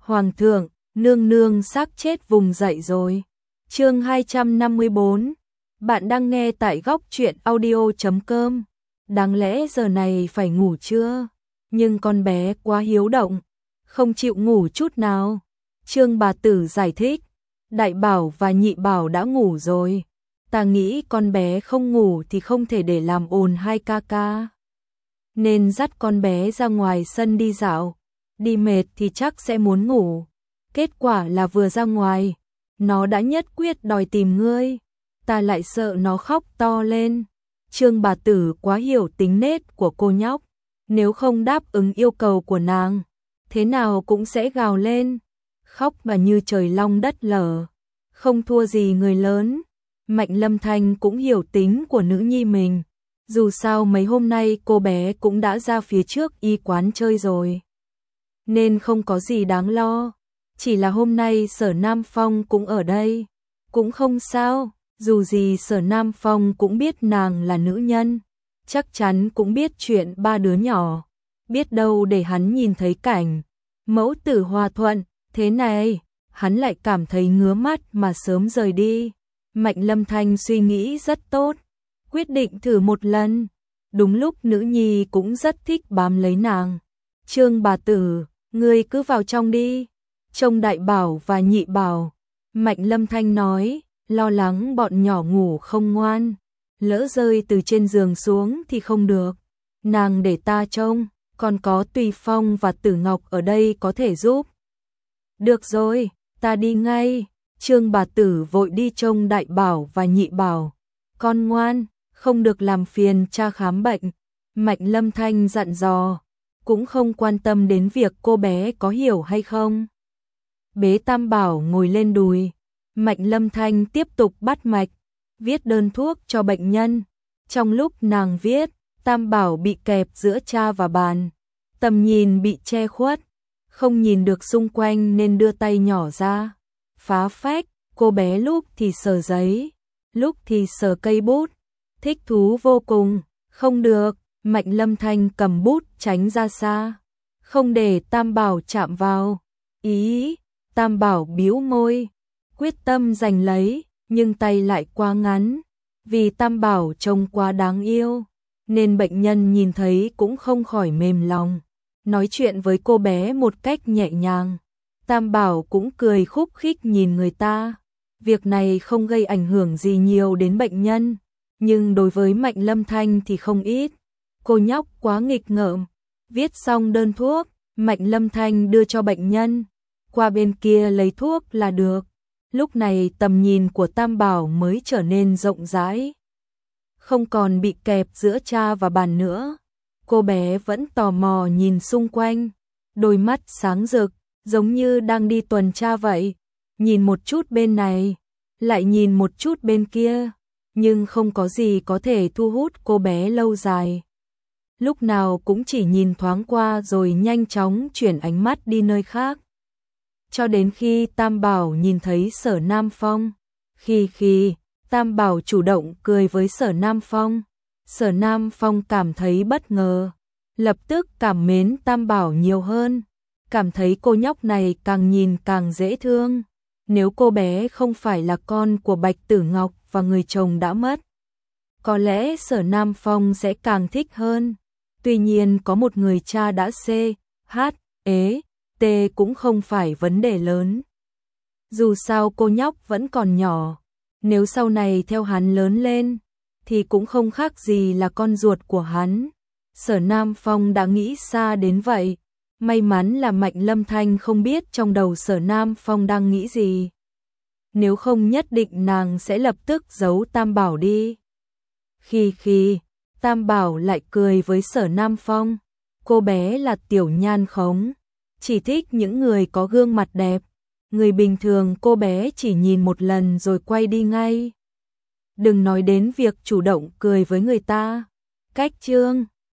Hoàng thượng, nương nương xác chết vùng dậy rồi. Chương 254. Bạn đang nghe tại góc truyện audio.com. Đáng lẽ giờ này phải ngủ chưa? Nhưng con bé quá hiếu động, không chịu ngủ chút nào. Trương bà tử giải thích, đại bảo và nhị bảo đã ngủ rồi. Ta nghĩ con bé không ngủ thì không thể để làm ồn hai ca ca. Nên dắt con bé ra ngoài sân đi dạo. Đi mệt thì chắc sẽ muốn ngủ. Kết quả là vừa ra ngoài, nó đã nhất quyết đòi tìm ngươi. Ta lại sợ nó khóc to lên. Trương bà tử quá hiểu tính nết của cô nhóc. Nếu không đáp ứng yêu cầu của nàng, thế nào cũng sẽ gào lên. Khóc mà như trời long đất lở. Không thua gì người lớn. Mạnh Lâm Thanh cũng hiểu tính của nữ nhi mình. Dù sao mấy hôm nay cô bé cũng đã ra phía trước y quán chơi rồi, nên không có gì đáng lo. Chỉ là hôm nay Sở Nam Phong cũng ở đây. Cũng không sao, dù gì Sở Nam Phong cũng biết nàng là nữ nhân. Chắc chắn cũng biết chuyện ba đứa nhỏ. Biết đâu để hắn nhìn thấy cảnh mẫu tử hòa thuận thế này, hắn lại cảm thấy ngứa mắt mà sớm rời đi. Mạnh Lâm Thanh suy nghĩ rất tốt, quyết định thử một lần. Đúng lúc nữ nhi cũng rất thích bám lấy nàng. Trương bà tử, ngươi cứ vào trong đi, trông đại bảo và nhị bảo. Mạnh Lâm Thanh nói, lo lắng bọn nhỏ ngủ không ngoan, lỡ rơi từ trên giường xuống thì không được. Nàng để ta trông, còn có Tùy Phong và Tử Ngọc ở đây có thể giúp. Được rồi, ta đi ngay. Trương bà tử vội đi trông đại bảo và nhị bảo. Con ngoan, không được làm phiền cha khám bệnh. Mạnh Lâm Thanh dặn dò, cũng không quan tâm đến việc cô bé có hiểu hay không. Bế Tam Bảo ngồi lên đùi. Mạnh Lâm Thanh tiếp tục bắt mạch, viết đơn thuốc cho bệnh nhân. Trong lúc nàng viết, Tam Bảo bị kẹp giữa cha và bàn. Tầm nhìn bị che khuất, không nhìn được xung quanh nên đưa tay nhỏ ra. Phá phách, cô bé lúc thì sờ giấy, lúc thì sờ cây bút. Thích thú vô cùng. Không được, Mạnh Lâm Thanh cầm bút tránh ra xa, không để Tam Bảo chạm vào. Ý, Tam Bảo bĩu môi, quyết tâm giành lấy, nhưng tay lại quá ngắn. Vì Tam Bảo trông quá đáng yêu, nên bệnh nhân nhìn thấy cũng không khỏi mềm lòng. Nói chuyện với cô bé một cách nhẹ nhàng. Tam Bảo cũng cười khúc khích nhìn người ta. Việc này không gây ảnh hưởng gì nhiều đến bệnh nhân, nhưng đối với Mạnh Lâm Thanh thì không ít. Cô nhóc quá nghịch ngợm. Viết xong đơn thuốc, Mạnh Lâm Thanh đưa cho bệnh nhân. Qua bên kia lấy thuốc là được. Lúc này tầm nhìn của Tam Bảo mới trở nên rộng rãi, không còn bị kẹp giữa cha và bàn nữa. Cô bé vẫn tò mò nhìn xung quanh, đôi mắt sáng rực, giống như đang đi tuần tra vậy. Nhìn một chút bên này, lại nhìn một chút bên kia, nhưng không có gì có thể thu hút cô bé lâu dài. Lúc nào cũng chỉ nhìn thoáng qua rồi nhanh chóng chuyển ánh mắt đi nơi khác. Cho đến khi Tam Bảo nhìn thấy Sở Nam Phong. Khi Tam Bảo chủ động cười với Sở Nam Phong. Sở Nam Phong cảm thấy bất ngờ, lập tức cảm mến Tam Bảo nhiều hơn. Cảm thấy cô nhóc này càng nhìn càng dễ thương. Nếu cô bé không phải là con của Bạch Tử Ngọc và người chồng đã mất, có lẽ Sở Nam Phong sẽ càng thích hơn. Tuy nhiên có một người cha đã CHT cũng không phải vấn đề lớn. Dù sao cô nhóc vẫn còn nhỏ, nếu sau này theo hắn lớn lên thì cũng không khác gì là con ruột của hắn. Sở Nam Phong đã nghĩ xa đến vậy. May mắn là Mạnh Lâm Thanh không biết trong đầu Sở Nam Phong đang nghĩ gì. Nếu không nhất định nàng sẽ lập tức giấu Tam Bảo đi. Khi Tam Bảo lại cười với Sở Nam Phong. Cô bé là tiểu nhan khống, chỉ thích những người có gương mặt đẹp. Người bình thường cô bé chỉ nhìn một lần rồi quay đi ngay. Đừng nói đến việc chủ động cười với người ta. Cách chương